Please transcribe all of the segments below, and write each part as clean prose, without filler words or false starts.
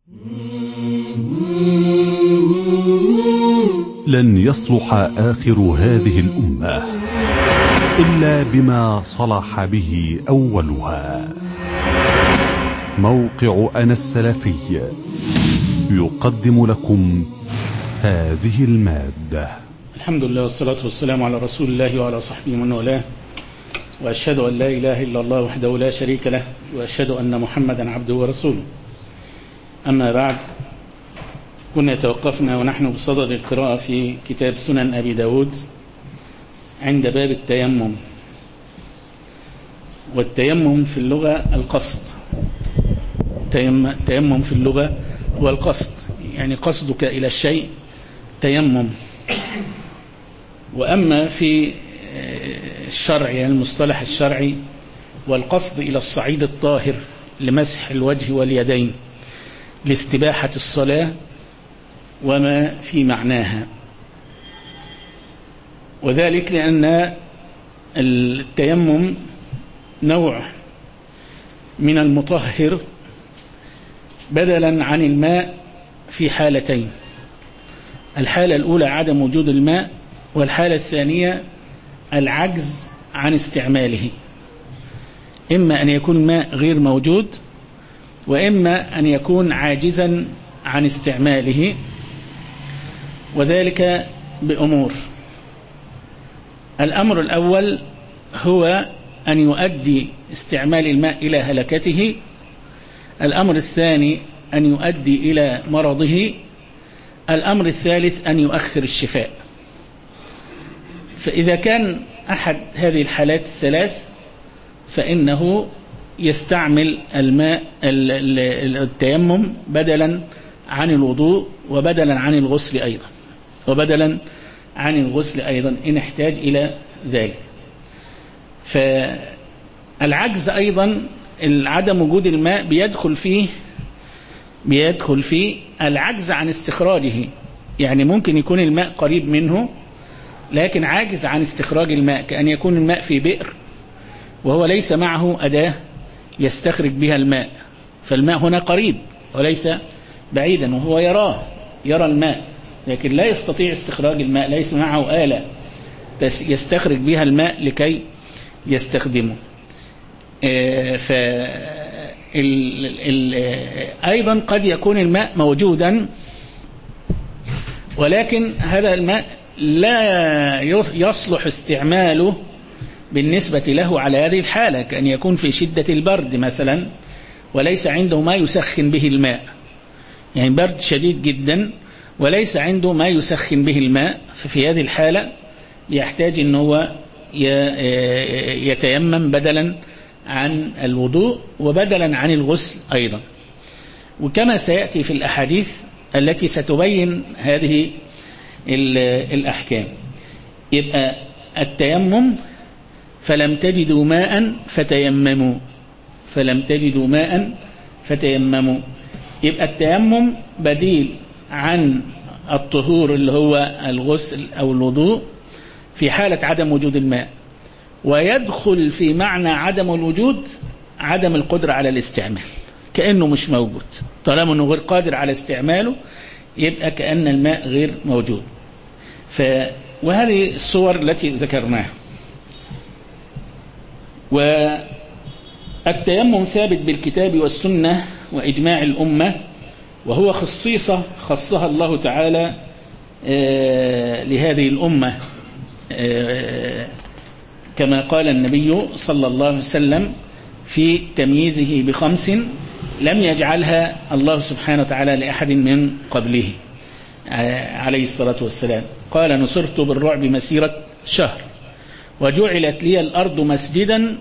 لن يصلح آخر هذه الأمة إلا بما صلح به أولها. موقع أنا السلفي يقدم لكم هذه المادة. الحمد لله والصلاة والسلام على رسول الله وعلى صحبه ومن والاه، وأشهد أن لا إله إلا الله وحده لا شريك له، وأشهد أن محمدا عبده ورسوله. أما بعد، كنا توقفنا ونحن بصدد القراءة في كتاب سنن أبي داود عند باب التيمم. والتيمم في اللغة القصد. تيمم في اللغة هو القصد، يعني قصدك إلى الشيء تيمم. وأما في الشرع، يعني المصطلح الشرعي، والقصد إلى الصعيد الطاهر لمسح الوجه واليدين لاستباحة الصلاة وما في معناها. وذلك لأن التيمم نوع من المطهر بدلا عن الماء في حالتين: الحالة الأولى عدم وجود الماء، والحالة الثانية العجز عن استعماله. إما أن يكون الماء غير موجود، وإما أن يكون عاجزا عن استعماله، وذلك بأمور. الأمر الأول هو أن يؤدي استعمال الماء إلى هلكته. الأمر الثاني أن يؤدي إلى مرضه. الأمر الثالث أن يؤخر الشفاء. فإذا كان أحد هذه الحالات الثلاث فإنه يستعمل الماء التيمم بدلا عن الوضوء، وبدلا عن الغسل أيضا إن احتاج إلى ذلك. فالعجز أيضا، عدم وجود الماء بيدخل فيه العجز عن استخراجه. يعني ممكن يكون الماء قريب منه لكن عاجز عن استخراج الماء، كأن يكون الماء في بئر وهو ليس معه أداة يستخرج بها الماء، فالماء هنا قريب وليس بعيدا، وهو يرى الماء لكن لا يستطيع استخراج الماء، ليس معه آلة يستخرج بها الماء لكي يستخدمه. أيضا قد يكون الماء موجودا ولكن هذا الماء لا يصلح استعماله بالنسبة له على هذه الحالة، كأن يكون في شدة البرد مثلا وليس عنده ما يسخن به الماء، يعني برد شديد جدا وليس عنده ما يسخن به الماء. ففي هذه الحالة يحتاج أن هو يتيمم بدلا عن الوضوء وبدلا عن الغسل أيضا. وكما سيأتي في الأحاديث التي ستبين هذه الأحكام. يبقى التيمم: فلم تجدوا ماء فتيمموا. يبقى التيمم بديل عن الطهور اللي هو الغسل أو الوضوء في حالة عدم وجود الماء، ويدخل في معنى عدم الوجود عدم القدرة على الاستعمال، كأنه مش موجود. طالما أنه غير قادر على استعماله يبقى كأن الماء غير موجود. وهذه الصور التي ذكرناها. والتيمم ثابت بالكتاب والسنة وإجماع الأمة، وهو خصيصة خصها الله تعالى لهذه الأمة، كما قال النبي صلى الله عليه وسلم في تمييزه ب5 لم يجعلها الله سبحانه وتعالى لأحد من قبله عليه الصلاة والسلام. قال: نصرت بالرعب مسيرة شهر، وجعلت لي الأرض مسجدا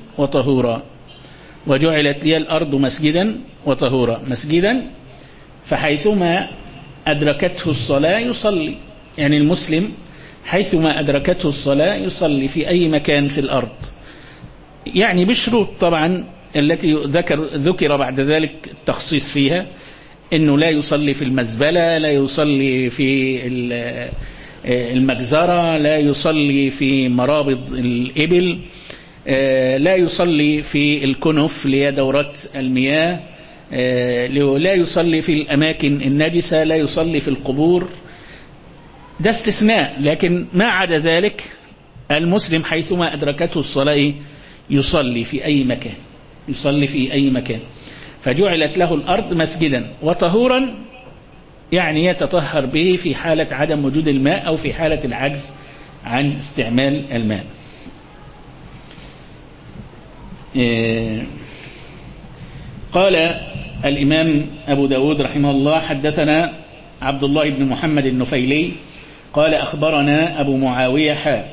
وطهورا. مسجدا فحيثما أدركته الصلاة يصلي، يعني المسلم حيثما أدركته الصلاة يصلي في أي مكان في الأرض، يعني بشروط طبعا التي ذكر بعد ذلك التخصيص فيها، أنه لا يصلي في المزبلة، لا يصلي في المجزرة، لا يصلي في مرابض الإبل، لا يصلي في الكنف اللي هي دورات المياه، لا يصلي في الأماكن النجسة، لا يصلي في القبور، ده استثناء. لكن ما عدا ذلك المسلم حيثما أدركته الصلاة يصلي في أي مكان، يصلي في أي مكان. فجعلت له الأرض مسجدا وطهورا، يعني يتطهر به في حالة عدم وجود الماء أو في حالة العجز عن استعمال الماء. قال الإمام أبو داود رحمه الله: حدثنا عبد الله بن محمد النفيلي قال أخبرنا أبو معاوية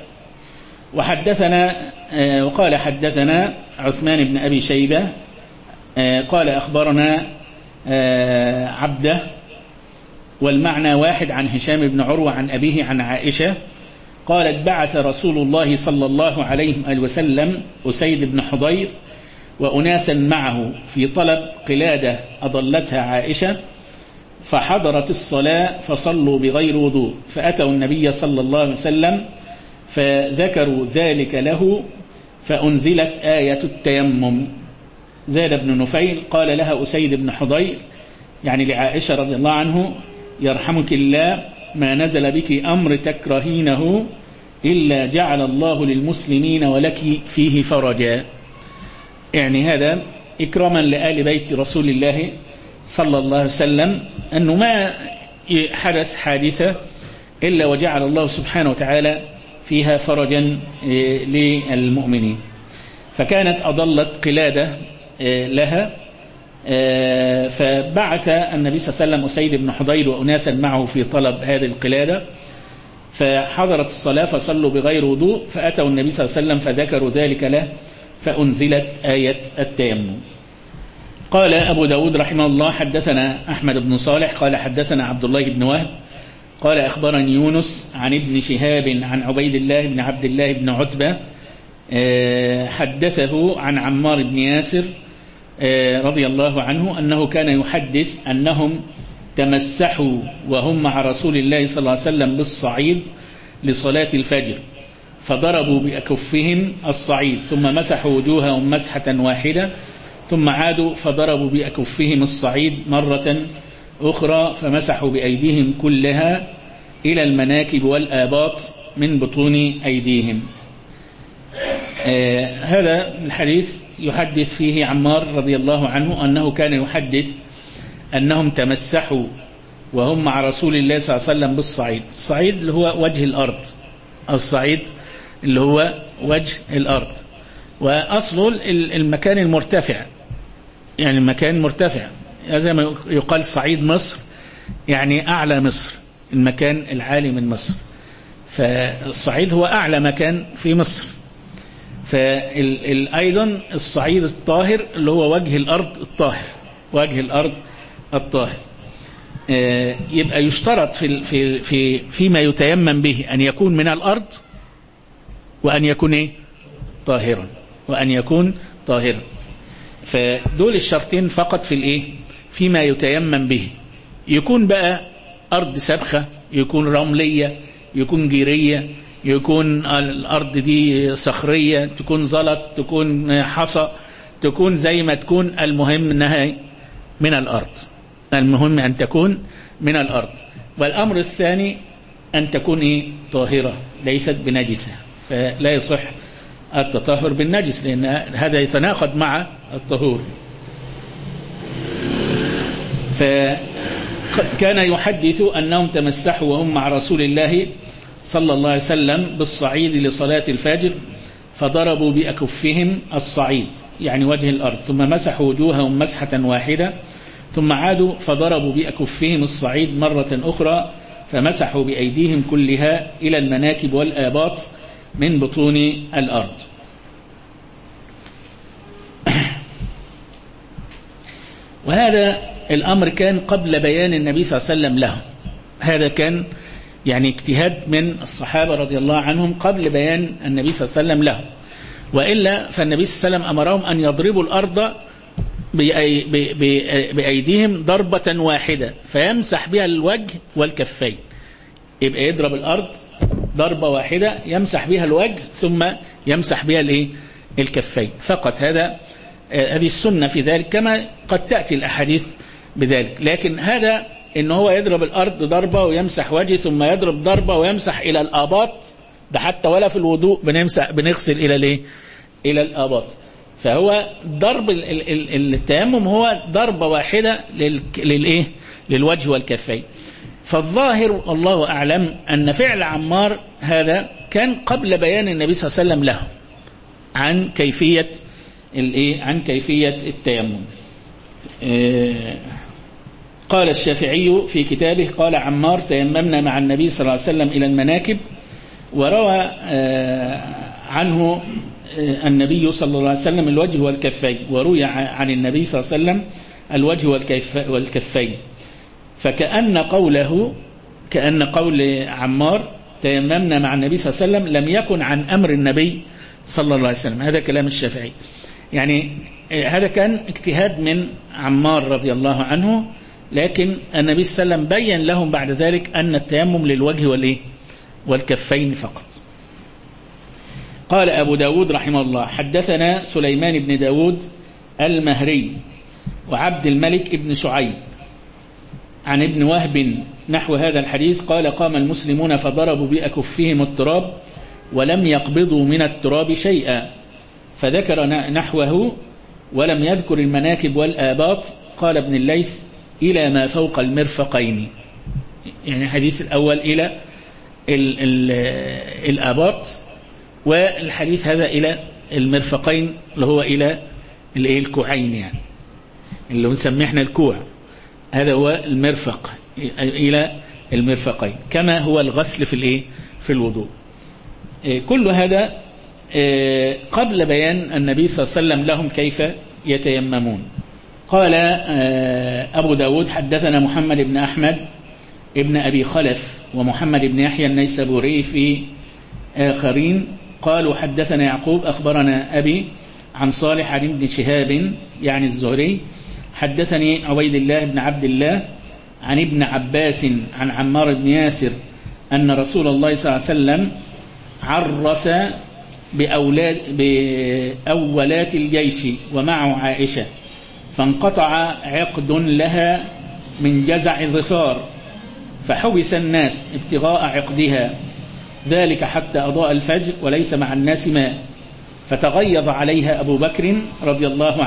وقال حدثنا عثمان بن أبي شيبة قال أخبرنا عبده، والمعنى واحد، عن هشام بن عروة عن أبيه عن عائشة قالت: بعث رسول الله صلى الله عليه وسلم أسيد بن حضير وأناسا معه في طلب قلادة أضلتها عائشة، فحضرت الصلاة فصلوا بغير وضوء، فأتوا النبي صلى الله عليه وسلم فذكروا ذلك له، فأنزلت آية التيمم. زاد بن نفيل قال لها أسيد بن حضير، يعني لعائشة رضي الله عنه: يرحمك الله، ما نزل بك أمر تكرهينه إلا جعل الله للمسلمين ولك فيه فرجا. يعني هذا إكراما لآل بيت رسول الله صلى الله عليه وسلم، أنه ما حدث حادثة إلا وجعل الله سبحانه وتعالى فيها فرجا للمؤمنين. فكانت أضلت قلادة لها، فبعث النبي صلى الله عليه وسلم أسيد بن حضير وأناسا معه في طلب هذه القلادة، فحضرت الصلاة فصلوا بغير وضوء، فأتوا النبي صلى الله عليه وسلم فذكروا ذلك له، فأنزلت آية التيمم. قال أبو داود رحمه الله: حدثنا أحمد بن صالح قال حدثنا عبد الله بن وهب قال أخبرني يونس عن ابن شهاب عن عبيد الله بن عبد الله بن عتبة حدثه عن عمار بن ياسر رضي الله عنه أنه كان يحدث أنهم تمسحوا وهم مع رسول الله صلى الله عليه وسلم بالصعيد لصلاة الفجر، فضربوا بأكفهم الصعيد ثم مسحوا وجوههم مسحة واحدة، ثم عادوا فضربوا بأكفهم الصعيد مرة أخرى، فمسحوا بأيديهم كلها إلى المناكب والآباط من بطون أيديهم. هذا الحديث يحدث فيه عمار رضي الله عنه أنه كان يحدث أنهم تمسحوا وهم مع رسول الله صلى الله عليه وسلم بالصعيد. الصعيد اللي هو وجه الأرض، الصعيد اللي هو وجه الأرض، وأصله المكان المرتفع، يعني المكان مرتفع، زي ما يقال صعيد مصر يعني أعلى مصر، المكان العالي من مصر، فالصعيد هو أعلى مكان في مصر. فأيضا الصعيد الطاهر اللي هو وجه الأرض الطاهر، وجه الأرض الطاهر. يبقى يشترط فيما يتيمم به أن يكون من الأرض، وأن يكون طاهرا، وأن يكون طاهرا. فدول الشرطين فقط فيما يتيمم به. يكون بقى أرض سبخة، يكون رملية، يكون جيرية، يكون الأرض دي صخرية، تكون زلط، تكون حصى، تكون زي ما تكون، المهم أنها من الأرض، المهم أن تكون من الأرض. والأمر الثاني أن تكون طاهرة ليست بنجسة، فلا يصح التطهر بالنجس لأن هذا يتناقض مع الطهور. فكان يحدث أنهم تمسحوا وهم مع رسول الله صلى الله عليه وسلم بالصعيد لصلاة الفجر، فضربوا بأكفهم الصعيد يعني وجه الأرض، ثم مسحوا وجوههم مسحة واحدة، ثم عادوا فضربوا بأكفهم الصعيد مرة أخرى، فمسحوا بأيديهم كلها إلى المناكب والآباط من بطون الأرض. وهذا الأمر كان قبل بيان النبي صلى الله عليه وسلم له، هذا كان يعني اجتهاد من الصحابة رضي الله عنهم قبل بيان النبي صلى الله عليه وسلم له، وإلا فالنبي صلى الله عليه وسلم أمرهم أن يضربوا الأرض بأيديهم ضربة واحدة فيمسح بها الوجه والكفين. يبقى يضرب الأرض ضربة واحدة يمسح بها الوجه ثم يمسح بها الكفين فقط. هذا هذه السنة في ذلك، كما قد تأتي الأحاديث بذلك. لكن هذا إن هو يضرب الأرض ضربة ويمسح وجهه ثم يضرب ضربة ويمسح إلى الآباط، ده حتى ولا في الوضوء بنغسل إلى ليه؟ إلى الآباط. فهو ضرب التيمم هو ضربة واحدة للإيه؟ للوجه والكفين. فالظاهر الله أعلم أن فعل عمار هذا كان قبل بيان النبي صلى الله عليه وسلم له عن كيفية عن كيفية التيمم. قال الشافعي في كتابه قال عمار تيممنا مع النبي صلى الله عليه وسلم إلى المناكب، وروى عنه النبي صلى الله عليه وسلم الوجه والكفين، وروي عن النبي صلى الله عليه وسلم الوجه والكفين. فكأن قوله كأن قول عمار تيممنا مع النبي صلى الله عليه وسلم لم يكن عن أمر النبي صلى الله عليه وسلم. هذا كلام الشافعي، يعني هذا كان اجتهاد من عمار رضي الله عنه، لكن النبي صلى الله عليه وسلم بين لهم بعد ذلك أن التيمم للوجه والكفين فقط. قال أبو داود رحمه الله حدثنا سليمان بن داود المهري وعبد الملك بن شعيب عن ابن وهب نحو هذا الحديث قال قام المسلمون فضربوا بأكفهم التراب ولم يقبضوا من التراب شيئا، فذكر نحوه ولم يذكر المناكب والآباط. قال ابن الليث إلى ما فوق المرفقين، يعني الحديث الأول إلى الآباط، والحديث هذا إلى المرفقين اللي هو إلى الكوعين، يعني اللي بنسميه احنا الكوع، هذا هو المرفق إلى المرفقين، كما هو الغسل في الوضوء. كل هذا قبل بيان النبي صلى الله عليه وسلم لهم كيف يتيممون. قال أبو داود حدثنا محمد بن أحمد ابن أبي خلف ومحمد بن يحيى النيسابوري في آخرين قالوا حدثنا يعقوب أخبرنا أبي عن صالح عن ابن شهاب يعني الزهري حدثني عبيد الله بن عبد الله عن ابن عباس عن عمار بن ياسر أن رسول الله صلى الله عليه وسلم عرس بأولات الجيش ومعه عائشة، فانقطع عقد لها من جزع ظفار، فحبس الناس ابتغاء عقدها، ذلك حتى أضاء الفجر وليس مع الناس ماء، فتغيظ عليها أبو بكر رضي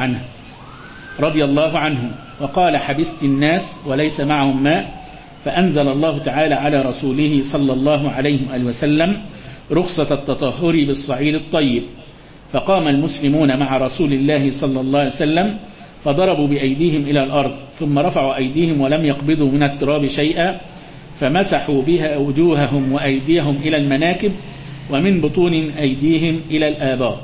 الله عنه وقال حبست الناس وليس معهم ماء، فأنزل الله تعالى على رسوله صلى الله عليه وسلم رخصة التطهر بالصعيد الطيب، فقام المسلمون مع رسول الله صلى الله عليه وسلم فضربوا بأيديهم إلى الأرض، ثم رفعوا أيديهم ولم يقبضوا من التراب شيئا، فمسحوا بها وجوههم وأيديهم إلى المناكب ومن بطون أيديهم إلى الآباط.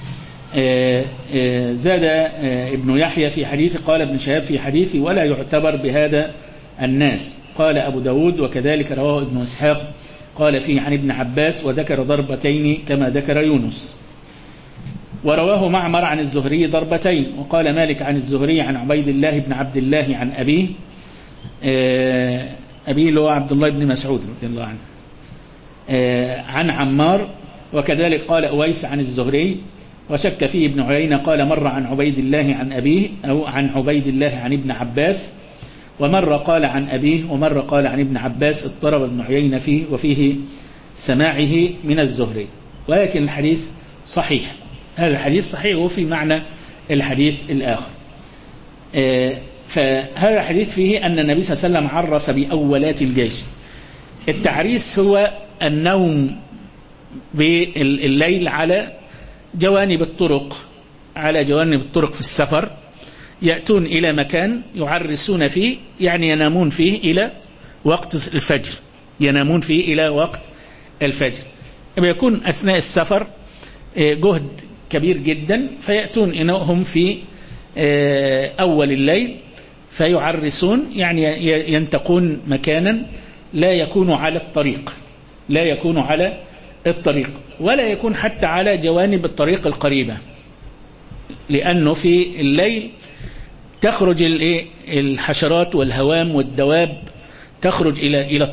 زاد ابن يحيى في حديث قال ابن شهاب في حديث ولا يعتبر بهذا الناس. قال أبو داود وكذلك رواه ابن إسحاق قال فيه عن ابن عباس وذكر ضربتين كما ذكر يونس. ورواه معمر عن الزهري ضربتين، وقال مالك عن الزهري عن عبيد الله بن عبد الله عن أبيه اللي هو عبد الله بن مسعود رضي الله عنه عن عمار، وكذلك قال أويس عن الزهري، وشك فيه ابن عيينة قال مر عن عبيد الله عن أبيه أو عن عبيد الله عن ابن عباس، ومر قال عن أبيه ومر قال عن ابن عباس، اضطرب ابن عيينة فيه وفيه سماعه من الزهري، ولكن الحديث صحيح، هذا الحديث صحيح وفي معنى الحديث الآخر. فهذا الحديث فيه أن النبي صلى الله عليه وسلم عرس بأولات الجيش. التعريس هو النوم بالليل على جوانب الطرق في السفر، يأتون إلى مكان يعرسون فيه، يعني ينامون فيه إلى وقت الفجر، يكون أثناء السفر جهد كبير جدا، فيأتون إنهم في أول الليل فيعرسون، يعني ينتقون مكانا لا يكون على الطريق ولا يكون حتى على جوانب الطريق القريبة، لأنه في الليل تخرج الحشرات والهوام والدواب تخرج إلى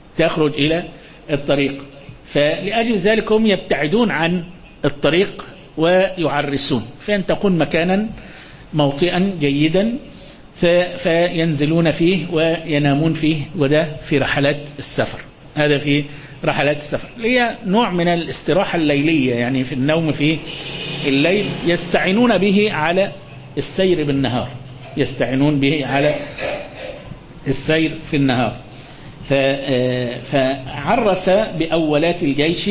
الطريق، فلأجل ذلك هم يبتعدون عن الطريق ويعرسون، فأن تكون مكانا موطئا جيدا فينزلون فيه وينامون فيه، وده في رحلات السفر. هذا في رحلات السفر اللي هي نوع من الاستراحة الليلية، يعني في النوم في الليل، يستعينون به على السير بالنهار، يستعينون به على السير في النهار. فعرس بأولات الجيش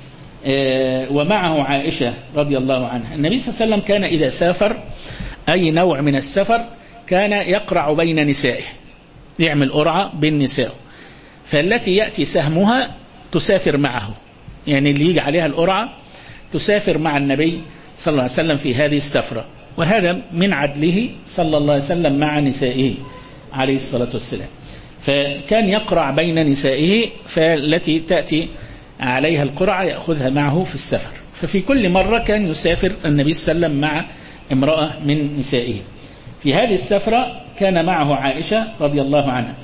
ومعه عائشة رضي الله عنها. النبي صلى الله عليه وسلم كان إذا سافر أي نوع من السفر كان يقرع بين نسائه، يعمل قرعة بين نسائه، فالتي يأتي سهمها تسافر معه، يعني اللي يجي عليها القرعة تسافر مع النبي صلى الله عليه وسلم في هذه السفرة. وهذا من عدله صلى الله عليه وسلم مع نسائه عليه الصلاة والسلام، فكان يقرع بين نسائه، فالتي تأتي عليها القرعة يأخذها معه في السفر. ففي كل مرة كان يسافر النبي صلى الله عليه وسلم مع امرأة من نسائه. في هذه السفرة كان معه عائشة رضي الله عنها،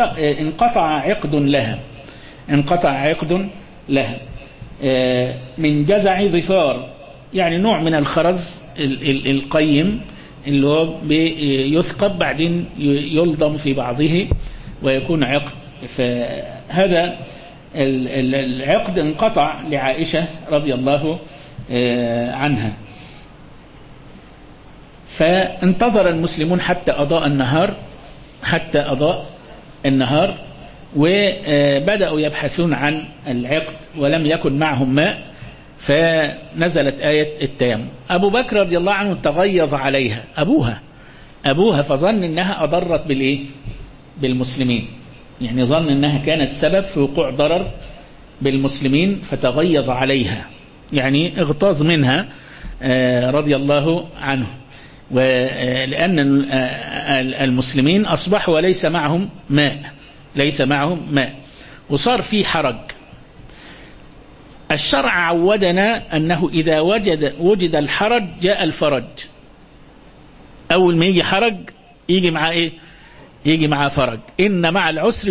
انقطع عقد لها من جزع ظفار، يعني نوع من الخرز القيم اللي هو يثقب بعدين يلضم في بعضه ويكون عقد. فهذا العقد انقطع لعائشة رضي الله عنها. فانتظر المسلمون حتى أضاء النهار وبدأوا يبحثون عن العقد ولم يكن معهم ماء، فنزلت آية التيمم. أبو بكر رضي الله عنه تغيظ عليها أبوها فظن أنها أضرت بالمسلمين، يعني ظن أنها كانت سبب في وقوع ضرر بالمسلمين، فتغيظ عليها، يعني اغتاظ منها رضي الله عنه. ولأن المسلمين أصبحوا وليس معهم ماء وصار في حرج. الشرع عودنا أنه إذا وجد الحرج جاء الفرج. أول ما يجي حرج يجي مع يجي مع فرج. إن مع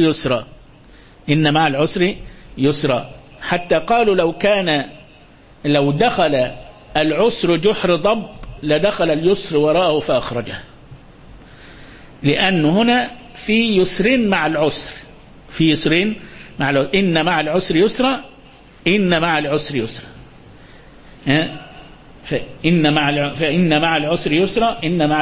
العسر يسرا، حتى قالوا لو دخل العسر جحر ضب لدخل اليسر وراءه فأخرجه، لأنه هنا في يسرين مع العسر، إن مع العسر يسرا، فإن مع العسر يسرا.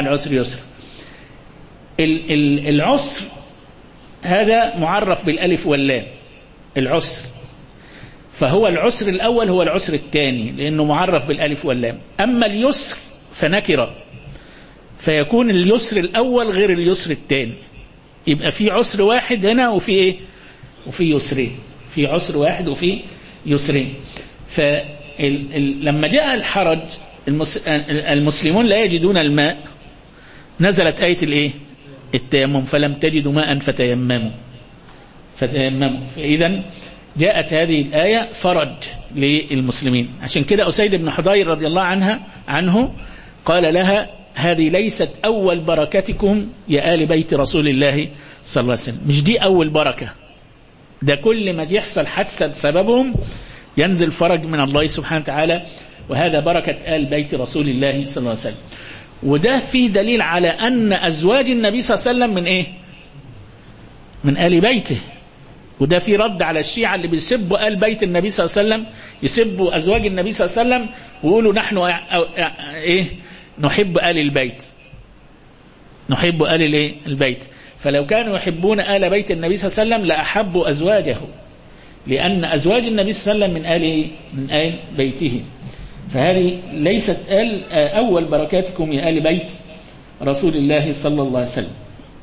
العسر هذا معرف بالألف واللام، العسر، فهو العسر الأول هو العسر الثاني لأنه معرف بالألف واللام. أما اليسر فنكرة، فيكون اليسر الأول غير اليسر الثاني، يبقى في عسر واحد هنا وفي يسرين، في عسر واحد وفي يسرين. فلما جاء الحرج المسلمون لا يجدون الماء، نزلت آية التيمم، فلم تجدوا ماء فتيمموا. فإذا جاءت هذه الآية فرج للمسلمين. عشان كده أسيد بن حضير رضي الله عنه قال لها: هذه ليست أول بركتكم يا آل بيت رسول الله صلى الله عليه وسلم، مش دي أول بركة، ده كل ما يحصل حادثة بسببهم ينزل فرج من الله سبحانه وتعالى، وهذا بركة آل بيت رسول الله صلى الله عليه وسلم. وده فيه دليل على أن أزواج النبي صلى الله عليه وسلم من آل بيته، وده في رد على الشيعة اللي بيسبوا آل بيت النبي صلى الله عليه وسلم، يسبوا أزواج النبي صلى الله عليه وسلم ويقولوا نحن نحب آل البيت، نحب آل البيت. فلو كانوا يحبون آل بيت النبي صلى الله عليه وسلم لأحبوا أزواجه، لأن أزواج النبي صلى الله عليه وسلم من آل بيته. فهذه ليست أول بركاتكم يا آل بيت رسول الله صلى الله عليه وسلم.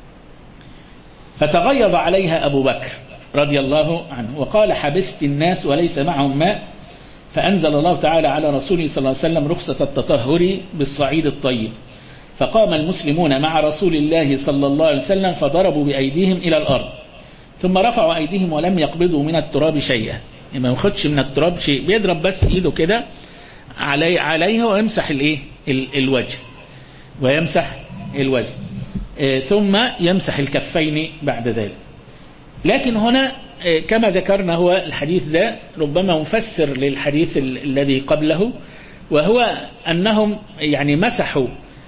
فتغيظ عليها أبو بكر رضي الله عنه وقال: حبست الناس وليس معهم ماء، فأنزل الله تعالى على رسوله صلى الله عليه وسلم رخصة التطهر بالصعيد الطيب، فقام المسلمون مع رسول الله صلى الله عليه وسلم فضربوا بأيديهم إلى الأرض، ثم رفعوا أيديهم ولم يقبضوا من التراب شيئا، ما ياخدش من التراب شيء، بيضرب بس إيده كده عليها ويمسح الوجه ثم يمسح الكفين بعد ذلك. لكن هنا كما ذكرنا هو الحديث ده ربما مفسر للحديث الذي قبله، وهو أنهم يعني مسحوا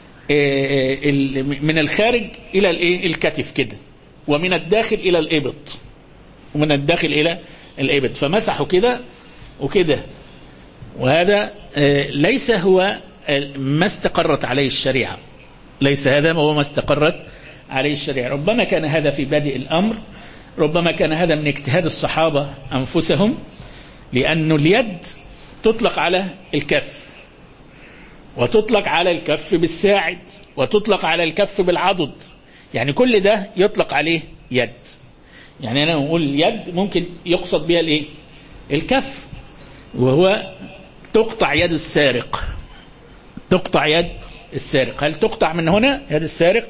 من الخارج إلى الكتف كده، ومن الداخل إلى الإبط، ومن الداخل إلى الإبط، فمسحوا كده وكده. وهذا ليس هو ما استقرت عليه الشريعة، ليس هذا هو ما استقرت عليه الشريعة. ربما كان هذا في بادئ الأمر، ربما كان هذا من اجتهاد الصحابة أنفسهم، لأن اليد تطلق على الكف، وتطلق على الكف بالساعد، وتطلق على الكف بالعضد، يعني كل ده يطلق عليه يد. يعني أنا أقول يد ممكن يقصد بها الكف، وهو تقطع يد السارق، تقطع يد السارق. هل تقطع من هنا يد السارق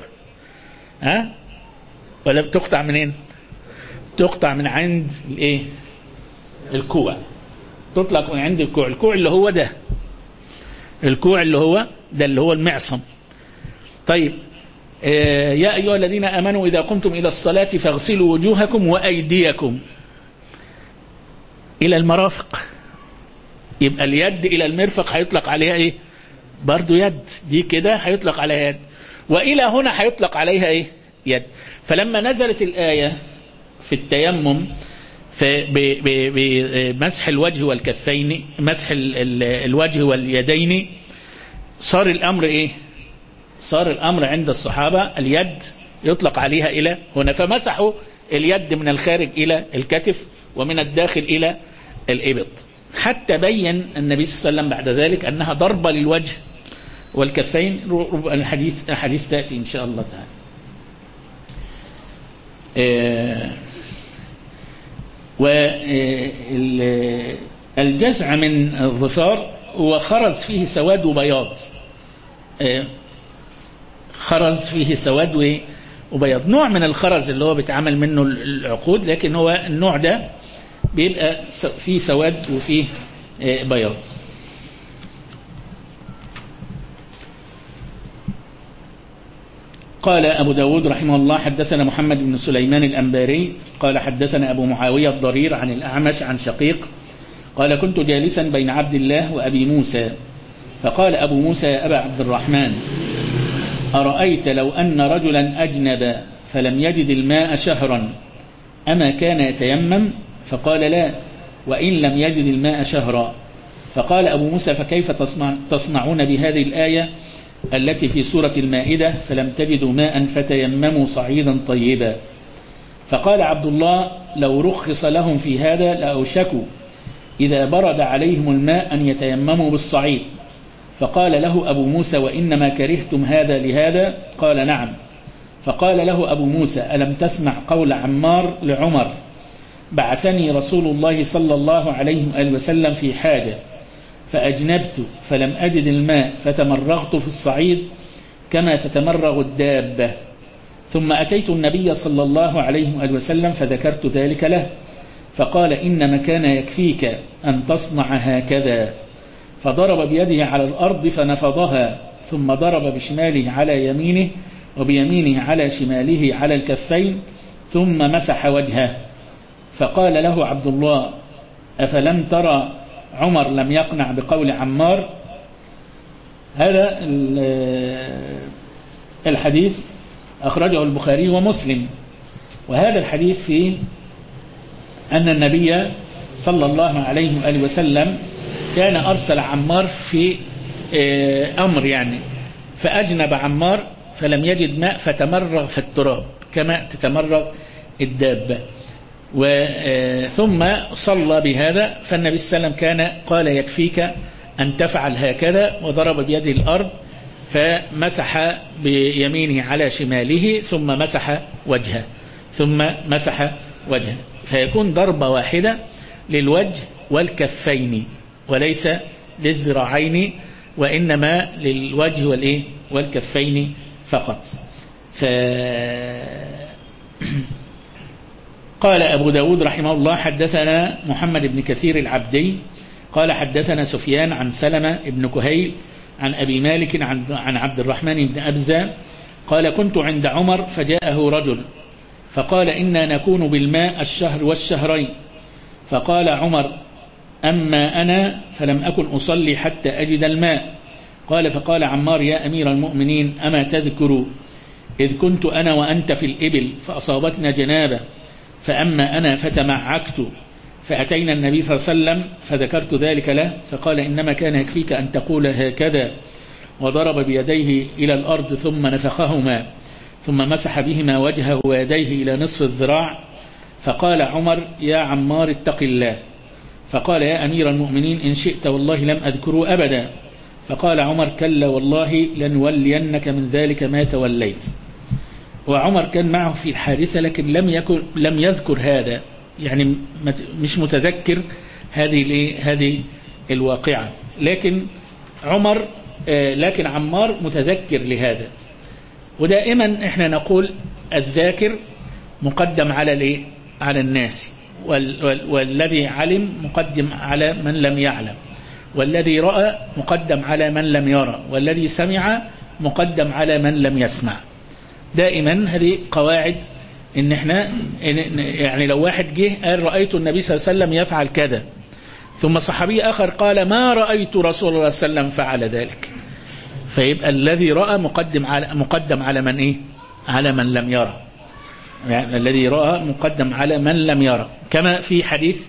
ولا بتقطع منين؟ تقطع من عند الكوع، تطلق من عند الكوع، الكوع اللي هو ده، الكوع اللي هو ده اللي هو المعصم. طيب يا أيها الذين آمنوا إذا قمتم إلى الصلاة فاغسلوا وجوهكم وأيديكم إلى المرافق. يبقى اليد إلى المرفق هيطلق عليها برضو يد، دي كده هيطلق عليها يد، وإلى هنا هيطلق عليها يد. فلما نزلت الآية في التيمم بمسح الوجه والكفين، مسح الوجه واليدين، صار الأمر صار الأمر عند الصحابة اليد يطلق عليها إلى هنا، فمسحوا اليد من الخارج إلى الكتف ومن الداخل إلى الإبط، حتى بين النبي صلى الله عليه وسلم بعد ذلك أنها ضربة للوجه والكفين. الحديث تأتي إن شاء الله تعالى. والجزع من الظفار وخرز فيه سواد وبياض، خرز فيه سواد وبياض، نوع من الخرز اللي هو بيتعمل منه العقود، لكن هو النوع ده بيبقى فيه سواد وفيه بياض. قال أبو داود رحمه الله حدثنا محمد بن سليمان الأنباري قال حدثنا أبو معاوية الضرير عن الأعمش عن شقيق قال كنت جالسا بين عبد الله وأبي موسى، فقال أبو موسى يا أبا عبد الرحمن أرأيت لو أن رجلا أجنب فلم يجد الماء شهرا أما كان يتيمم؟ فقال لا، وإن لم يجد الماء شهرا. فقال أبو موسى فكيف تصنعون بهذه الآية التي في سورة المائدة فلم تجدوا ماء فتيمموا صعيدا طيبا؟ فقال عبد الله لو رخص لهم في هذا لأوشكوا إذا برد عليهم الماء أن يتيمموا بالصعيد. فقال له أبو موسى وإنما كرهتم هذا لهذا؟ قال نعم. فقال له أبو موسى ألم تسمع قول عمار لعمر بعثني رسول الله صلى الله عليه وسلم في حاجة فأجنبت فلم أجد الماء فتمرغت في الصعيد كما تتمرغ الدابة، ثم أتيت النبي صلى الله عليه وسلم فذكرت ذلك له، فقال إنما كان يكفيك أن تصنع هكذا، فضرب بيده على الأرض فنفضها، ثم ضرب بشماله على يمينه وبيمينه على شماله على الكفين، ثم مسح وجهه. فقال له عبد الله أفلم ترى عمر لم يقنع بقول عمار؟ هذا الحديث أخرجه البخاري ومسلم، وهذا الحديث فيه أن النبي صلى الله عليه وآله وسلم كان أرسل عمار في أمر يعني، فأجنب عمار فلم يجد ماء فتمرغ في التراب كما تتمرغ الدابة، ثم صلى بهذا. فالنبي صلى الله عليه وسلم كان قال يكفيك أن تفعل هكذا، وضرب بيده الأرض فمسح بيمينه على شماله ثم مسح وجهه، ثم مسح وجهه، فيكون ضربة واحدة للوجه والكفين وليس للذراعين، وإنما للوجه والكفين فقط. قال أبو داود رحمه الله حدثنا محمد بن كثير العبدي قال حدثنا سفيان عن سلمة بن كهيل عن أبي مالك عن عبد الرحمن بن أبزة قال كنت عند عمر فجاءه رجل فقال إنا نكون بالماء الشهر والشهرين. فقال عمر أما أنا فلم أكن أصلي حتى أجد الماء. قال فقال عمار يا أمير المؤمنين أما تذكر إذ كنت أنا وأنت في الإبل فأصابتنا جنابة فأما أنا فتمعكت فأتينا النبي صلى الله عليه وسلم فذكرت ذلك له فقال إنما كان يكفيك أن تقول هكذا وضرب بيديه إلى الأرض ثم نفخهما ثم مسح بهما وجهه ويديه إلى نصف الذراع. فقال عمر يا عمار اتق الله. فقال يا أمير المؤمنين إن شئت والله لم أذكره أبدا. فقال عمر كلا والله لنولينك من ذلك ما توليت. وعمر كان معه في الحادثة لكن لم يذكر هذا، يعني مش متذكر هذه الواقعة، لكن عمار متذكر لهذا. ودائما احنا نقول الذاكر مقدم على الناس، والذي علم مقدم على من لم يعلم، والذي رأى مقدم على من لم يرى، والذي سمع مقدم على من لم يسمع. دائما هذه قواعد ان احنا يعني لو واحد جه قال رأيت النبي صلى الله عليه وسلم يفعل كذا، ثم صحابي آخر قال ما رأيت رسول الله صلى الله عليه وسلم فعل ذلك، فيبقى الذي رأى مقدم على من على من لم يرى، يعني الذي رأى مقدم على من لم يرى. كما في حديث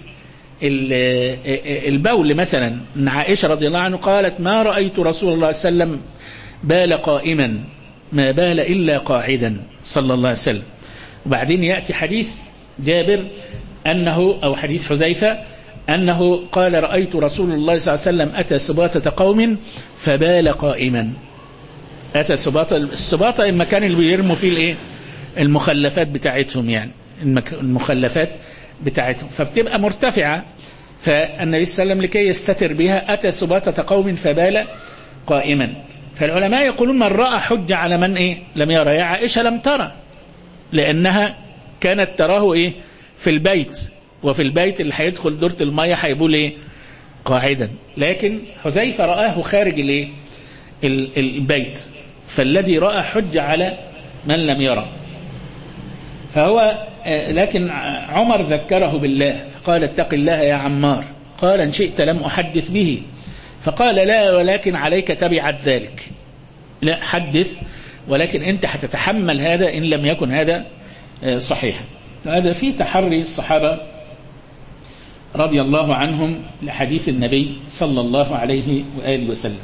البول مثلا، ان عائشة رضي الله عنه قالت ما رأيت رسول الله صلى الله عليه وسلم بال قائما ما بال إلا قاعدا صلى الله عليه وسلم. وبعدين يأتي حديث جابر أو حديث حذيفة أنه قال رأيت رسول الله صلى الله عليه وسلم أتى سباطة قوم فبال قائما. أتى السباطة المكان اللي بيرموا فيه المخلفات بتاعتهم، يعني المخلفات بتاعتهم، فبتبقى مرتفعة، فالنبي صلى الله عليه وسلم لكي يستتر بها أتى سباطة قوم فبال قائما. فالعلماء يقولون من رأى حج على من لم يرى. يا عائشة لم ترى لأنها كانت تراه في البيت، وفي البيت اللي هيدخل دورة المية هيبول قاعدا، لكن حذيفة رآه خارج البيت، فالذي رأى حج على من لم يرى. فهو لكن عمر ذكره بالله فقال اتق الله يا عمار. قال إن شئت لم أحدث به. فقال لا ولكن عليك تبعت ذلك، لا حدث ولكن أنت هتتحمل هذا إن لم يكن هذا صحيح. هذا في تحري الصحابة رضي الله عنهم لحديث النبي صلى الله عليه وآله وسلم.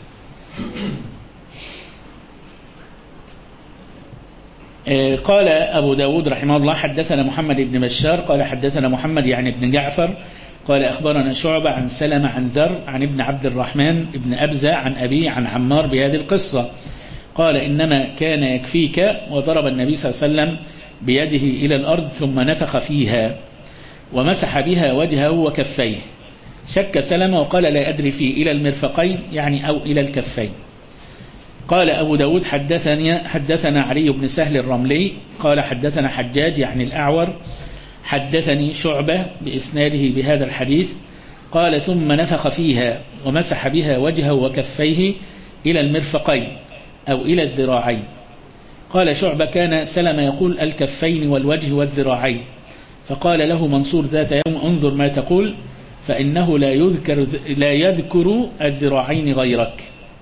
قال أبو داود رحمه الله حدثنا محمد بن بشار قال حدثنا محمد يعني بن جعفر قال أخبرنا شعبة عن سلمة عن ذر عن ابن عبد الرحمن ابن أبزة عن أبي عن عمار بهذه القصة. قال إنما كان يكفيك، وضرب النبي صلى الله عليه وسلم بيده إلى الأرض ثم نفخ فيها ومسح بها وجهه وكفيه. شك سلمة وقال لا أدري فيه إلى المرفقين يعني أو إلى الكفين. قال أبو داود حدثنا علي بن سهل الرملي قال حدثنا حجاج يعني الأعور حدثني شعبة بإسناده بهذا الحديث قال ثم نفخ فيها ومسح بها وجهه وكفيه إلى المرفقين أو إلى الذراعين. قال شعبة كان سلمة يقول الكفين والوجه والذراعين، فقال له منصور ذات يوم انظر ما تقول فإنه لا يذكر الذراعين غيرك.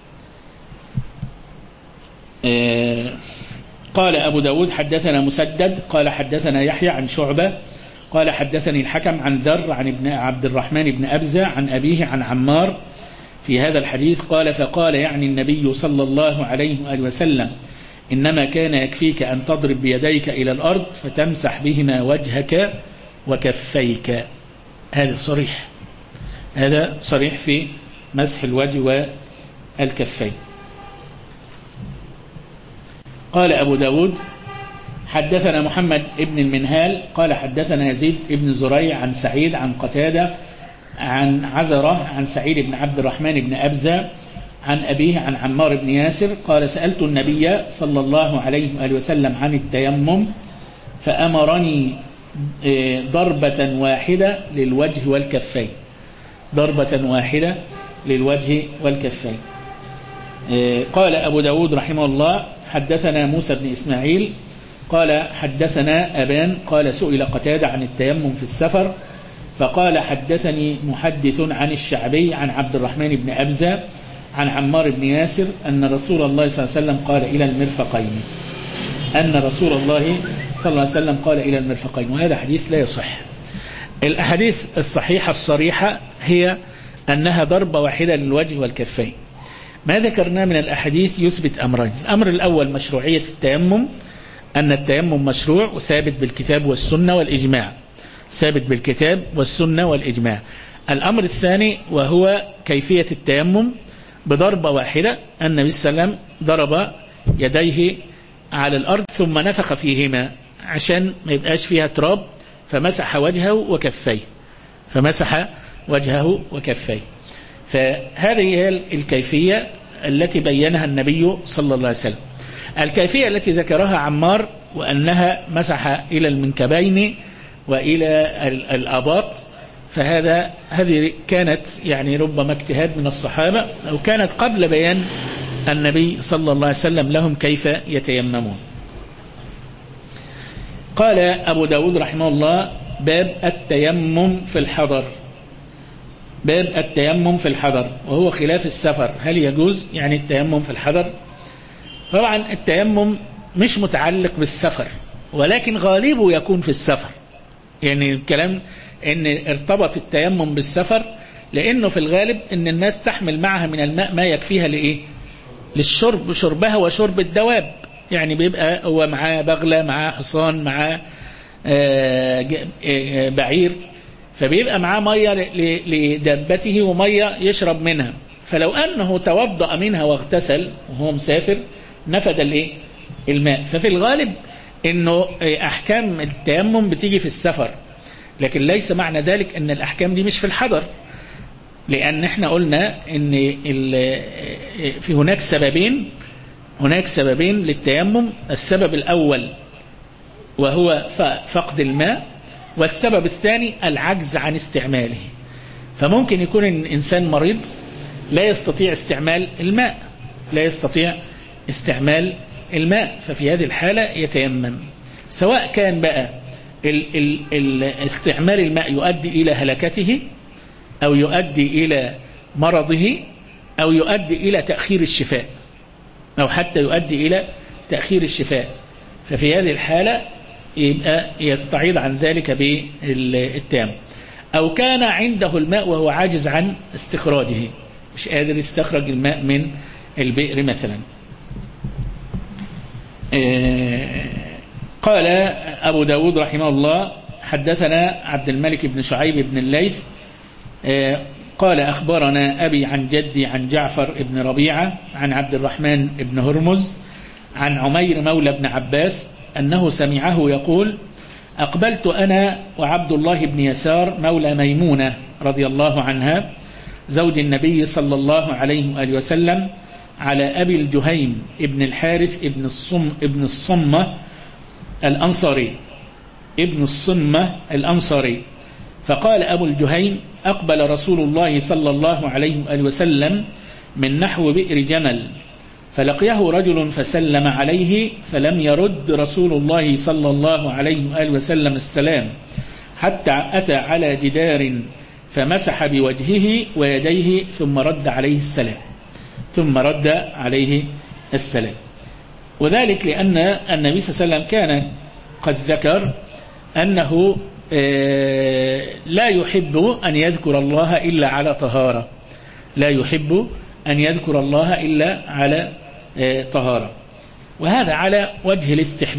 قال أبو داود حدثنا مسدد قال حدثنا يحيى عن شعبة قال حدثني الحكم عن ذر عن ابن عبد الرحمن بن أبزة عن أبيه عن عمار في هذا الحديث. قال فقال يعني النبي صلى الله عليه وآله وسلم إنما كان يكفيك أن تضرب بيديك إلى الأرض فتمسح بهما وجهك وكفيك. هذا صريح في مسح الوجه والكفين. قال أبو داود حدثنا محمد ابن المنهال قال حدثنا يزيد ابن زريع عن سعيد عن قتادة عن عزرة عن سعيد بن عبد الرحمن بن أبزة عن أبيه عن عمار بن ياسر قال سألت النبي صلى الله عليه وآله وسلم عن التيمم فأمرني ضربة واحدة للوجه والكفين. ضربة واحدة للوجه والكفين. قال أبو داود رحمه الله حدثنا موسى بن إسماعيل قال حدثنا أبان قال سئل قتادة عن التيمم في السفر فقال حدثني محدث عن الشعبي عن عبد الرحمن بن أبزة عن عمار بن ياسر أن رسول الله صلى الله عليه وسلم قال إلى المرفقين، أن رسول الله صلى الله عليه وسلم قال إلى المرفقين، وهذا حديث لا يصح. الأحاديث الصحيحة الصريحة هي أنها ضربة واحدة للوجه والكفين. ما ذكرنا من الأحاديث يثبت أمرين. الأمر الأول مشروعية التيمم، أن التيمم مشروع وثابت بالكتاب والسنة والإجماع، ثابت بالكتاب والسنة والإجماع. الأمر الثاني وهو كيفية التيمم بضربة واحدة، النبي صلى الله عليه وسلم ضرب يديه على الأرض ثم نفخ فيهما عشان ما يبقاش فيها تراب، فمسح وجهه وكفيه، فمسح وجهه وكفيه. فهذه هي الكيفية التي بينها النبي صلى الله عليه وسلم. الكيفية التي ذكرها عمار وأنها مسح إلى المنكبين وإلى الآباط، هذه كانت يعني ربما اجتهاد من الصحابة، أو كانت قبل بيان النبي صلى الله عليه وسلم لهم كيف يتيممون. قال أبو داود رحمه الله: باب التيمم في الحضر. باب التيمم في الحضر، وهو خلاف السفر، هل يجوز يعني التيمم في الحضر؟ طبعا التيمم مش متعلق بالسفر، ولكن غالبه يكون في السفر. يعني الكلام ان ارتبط التيمم بالسفر لانه في الغالب ان الناس تحمل معها من الماء ما يكفيها لايه؟ للشرب، شربها وشرب الدواب. يعني بيبقى هو معاه بغلة، معاه حصان، معاه بعير، فبيبقى معاه مية لدابته ومية يشرب منها. فلو أنه توضأ منها واغتسل وهو مسافر نفد الايه؟ الماء. ففي الغالب انه احكام التيمم بتيجي في السفر، لكن ليس معنى ذلك ان الاحكام دي مش في الحضر، لان احنا قلنا ان في هناك سببين للتيمم. السبب الاول وهو فقد الماء، والسبب الثاني العجز عن استعماله. فممكن يكون الانسان مريض لا يستطيع استعمال الماء، ففي هذه الحالة يتيمم، سواء كان بقى استعمال الماء يؤدي إلى هلكته، أو يؤدي إلى مرضه، أو يؤدي إلى تأخير الشفاء، أو حتى يؤدي إلى تأخير الشفاء. ففي هذه الحالة يبقى يستعيض عن ذلك بالتيمم. أو كان عنده الماء وهو عاجز عن استخراجه، مش قادر يستخرج الماء من البئر مثلا. قال أبو داود رحمه الله: حدثنا عبد الملك بن شعيب بن الليث قال أخبرنا أبي عن جدي عن جعفر بن ربيعة عن عبد الرحمن بن هرمز عن عمير مولى بن عباس أنه سمعه يقول: أقبلت أنا وعبد الله بن يسار مولى ميمونة رضي الله عنها زوج النبي صلى الله عليه وآله وسلم على أبي الجهيم ابن الحارث ابن الصمة الأنصاري. فقال أبو الجهيم: أقبل رسول الله صلى الله عليه وآله وسلم من نحو بئر جمل، فلقيه رجل فسلم عليه، فلم يرد رسول الله صلى الله عليه وآله وسلم السلام حتى أتى على جدار فمسح بوجهه ويديه ثم رد عليه السلام. وذلك لأن النبي صلى الله عليه وسلم كان قد ذكر أنه لا يحب أن يذكر الله إلا على طهارة، وهذا على وجه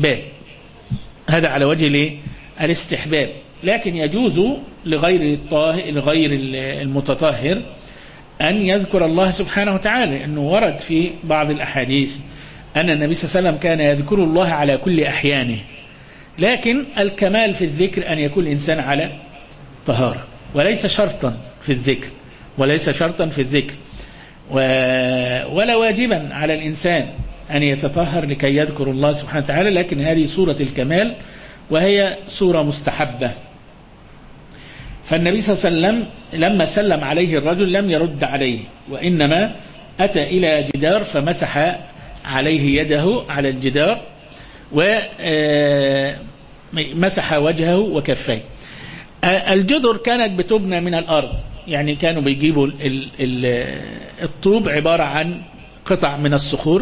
الاستحباب. لكن يجوز لغير المتطهر أن يذكر الله سبحانه وتعالى، أنه ورد في بعض الأحاديث أن النبي صلى الله عليه وسلم كان يذكر الله على كل أحيانه، لكن الكمال في الذكر أن يكون الإنسان على طهارة، وليس شرطا في الذكر، ولا واجبا على الإنسان أن يتطهر لكي يذكر الله سبحانه وتعالى، لكن هذه صورة الكمال وهي صورة مستحبة. فالنبي صلى الله عليه وسلم لما سلم عليه الرجل لم يرد عليه، وإنما أتى إلى جدار فمسح عليه يده على الجدار ومسح وجهه وكفيه. الجدر كانت بتبنى من الأرض، يعني كانوا بيجيبوا الطوب عبارة عن قطع من الصخور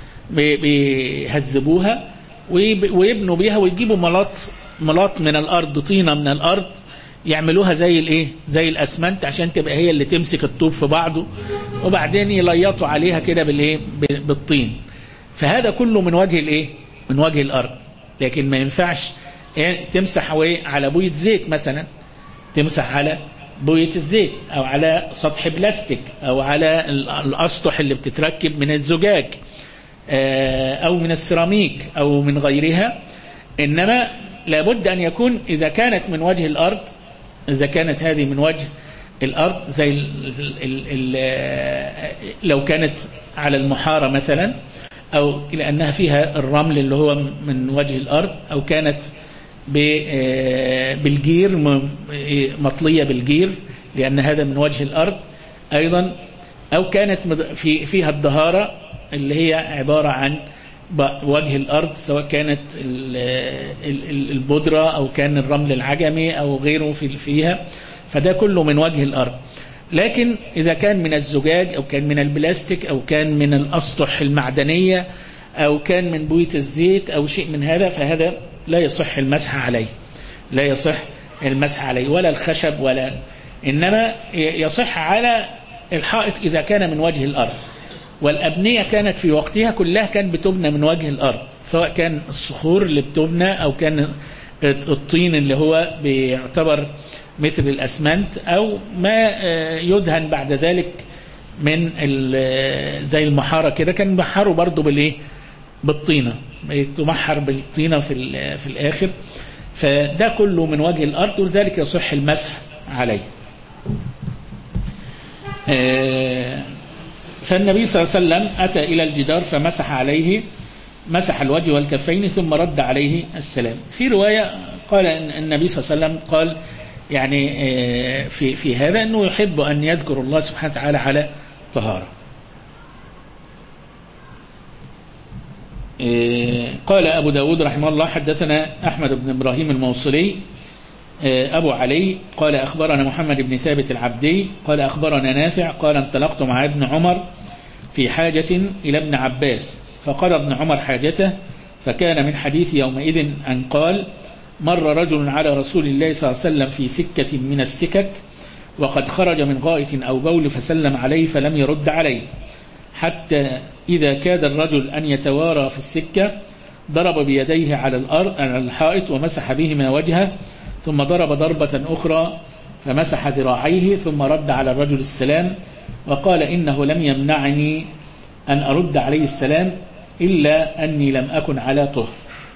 بيهذبوها ويبنوا بيها، ويجيبوا ملاط من الأرض، طينة من الأرض، يعملوها زي الأسمنت عشان تبقى هي اللي تمسك الطوب في بعضه، وبعدين يليطوا عليها كده بالطين. فهذا كله من وجه الأرض. لكن ما ينفعش تمسح على بوية زيت مثلا، تمسح على بوية الزيت أو على سطح بلاستيك أو على الأسطح اللي بتتركب من الزجاج أو من السيراميك أو من غيرها. إنما لابد أن يكون إذا كانت من وجه الأرض، إذا كانت هذه من وجه الأرض زي لو كانت على المحارة مثلا، أو لأنها فيها الرمل اللي هو من وجه الأرض، أو كانت بالجير، مطلية بالجير لأن هذا من وجه الأرض أيضا، أو كانت فيها الدهارة اللي هي عبارة عن وجه الأرض، سواء كانت البودرة أو كان الرمل العجمي أو غيره فيها، فده كله من وجه الأرض. لكن إذا كان من الزجاج أو كان من البلاستيك أو كان من الأسطح المعدنية أو كان من بوية الزيت أو شيء من هذا، فهذا لا يصح المسح عليه، لا يصح المسح عليه ولا الخشب ولا، إنما يصح على الحائط إذا كان من وجه الأرض. والأبنية كانت في وقتها كلها كانت بتبنى من وجه الأرض، سواء كان الصخور اللي بتبنى أو كان الطين اللي هو بيعتبر مثل الأسمنت، أو ما يدهن بعد ذلك من زي المحارة كده، كان محاروا برضو بالطينة، تمحر بالطينة في الآخر. فده كله من وجه الأرض، ولذلك يصح المسح عليه. فالنبي صلى الله عليه وسلم أتى إلى الجدار فمسح عليه، مسح الوجه والكفين ثم رد عليه السلام. في رواية قال أن النبي صلى الله عليه وسلم قال يعني في هذا أنه يحب أن يذكر الله سبحانه وتعالى على طهارة. قال أبو داود رحمه الله حدثنا أحمد بن إبراهيم الموصلي أبو علي قال أخبرنا محمد بن ثابت العبدي قال أخبرنا نافع قال انطلقت مع ابن عمر في حاجة إلى ابن عباس فقضى ابن عمر حاجته، فكان من حديث يومئذ أن قال مر رجل على رسول الله صلى الله عليه وسلم في سكة من السكك وقد خرج من غائط أو بول فسلم عليه فلم يرد عليه، حتى إذا كاد الرجل أن يتوارى في السكة ضرب بيديه على الأرض على الحائط ومسح بهما وجهه، ثم ضرب ضربة أخرى فمسح ذراعيه، ثم رد على الرجل السلام وقال إنه لم يمنعني أن أرد عليه السلام إلا أني لم أكن على طهر.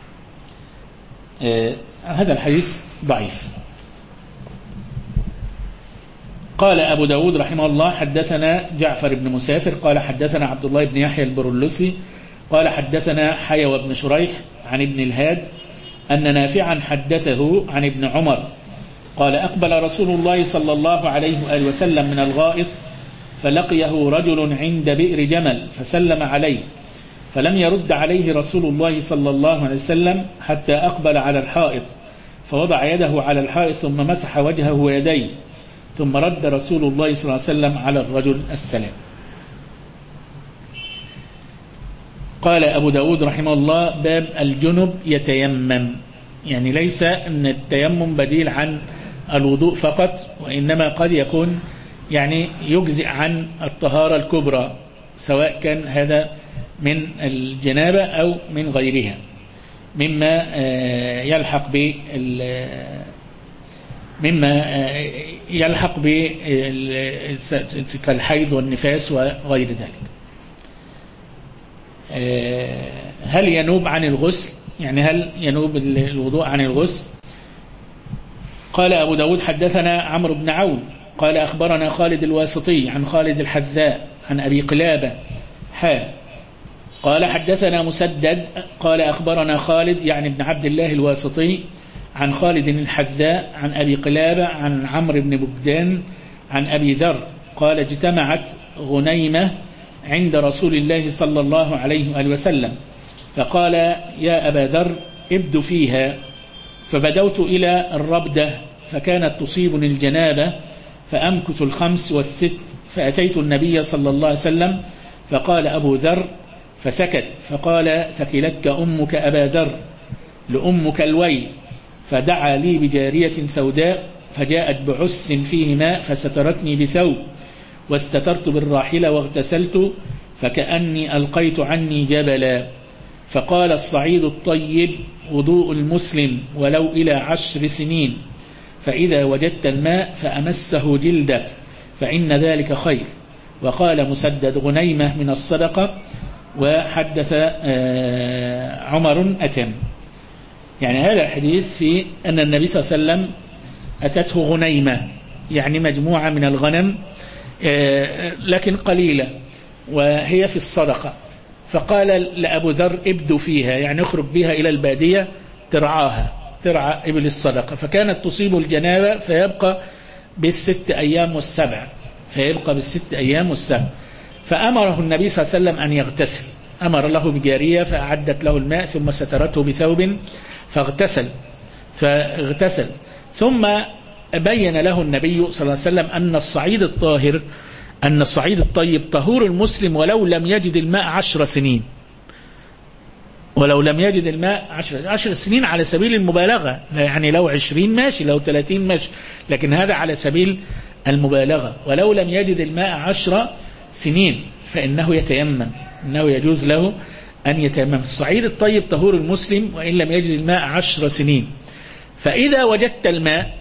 هذا الحديث ضعيف. قال أبو داود رحمه الله حدثنا جعفر بن مسافر قال حدثنا عبد الله بن يحيى البرلسي قال حدثنا حيوى بن شريح عن ابن الهاد أن نافعا حدثه عن ابن عمر قال أقبل رسول الله صلى الله عليه وآله وسلم من الغائط فلقيه رجل عند بئر جمل فسلم عليه، فلم يرد عليه رسول الله صلى الله عليه وسلم حتى أقبل على الحائط فوضع يده على الحائط ثم مسح وجهه ويديه، ثم رد رسول الله صلى الله عليه وسلم على الرجل السلام. قال أبو داود رحمه الله باب الجنب يتيمم، يعني ليس أن التيمم بديل عن الوضوء فقط، وإنما قد يكون يعني يجزئ عن الطهارة الكبرى، سواء كان هذا من الجنابة أو من غيرها مما يلحق كالحيض والنفاس وغير ذلك. هل ينوب عن الغسل؟ يعني هل ينوب الوضوء عن الغسل؟ قال أبو داود حدثنا عمرو بن عون قال أخبرنا خالد الواسطي عن خالد الحذاء عن أبي قلابة قال حدثنا مسدد قال أخبرنا خالد يعني ابن عبد الله الواسطي عن خالد الحذاء عن أبي قلابة عن عمرو بن بجدان عن أبي ذر قال اجتمعت غنيمة عند رسول الله صلى الله عليه وآله وسلم فقال يا أبا ذر ابد فيها، فبدوت إلى الربدة فكانت تصيبني الجنابة فأمكث 5 و6، فأتيت النبي صلى الله عليه وسلم فقال أبو ذر، فسكت، فقال ثكلتك أمك أبا ذر، لأمك الويل. فدعا لي بجارية سوداء فجاءت بعس فيه ماء فسترتني بثوب، واستترت بالراحلة واغتسلت فكأني ألقيت عني جبلا. فقال الصعيد الطيب وضوء المسلم ولو إلى 10 سنين، فإذا وجدت الماء فأمسه جلدك فإن ذلك خير. وقال مسدد غنيمة من الصدقة. وحدث عمر أتم. يعني هذا الحديث في أن النبي صلى الله عليه وسلم أتته غنيمة، يعني مجموعة من الغنم لكن قليلة وهي في الصدقة، فقال لأبو ذر ابدو فيها، يعني اخرج بها إلى البادية ترعاها، ترعى إبل الصدقة. فكانت تصيب الجنابة فيبقى بال6 أيام وال7، فيبقى بال6 أيام وال7. فأمره النبي صلى الله عليه وسلم أن يغتسل، أمر له بجارية فأعدت له الماء ثم سترته بثوب فاغتسل. ثم بين له النبي صلى الله عليه وسلم أن الصعيد الطاهر، أن الصعيد الطيب طهور المسلم ولو لم يجد الماء 10 سنين، ولو لم يجد الماء 10 سنين على سبيل المبالغة، يعني لو 20 ماشي، لو 30 ماشي، لكن هذا على سبيل المبالغة. ولو لم يجد الماء 10 سنين فإنه يتيمم، إنه يجوز له أن يتيمم. الصعيد الطيب طهور المسلم وإن لم يجد الماء 10 سنين. فإذا وجدت الماء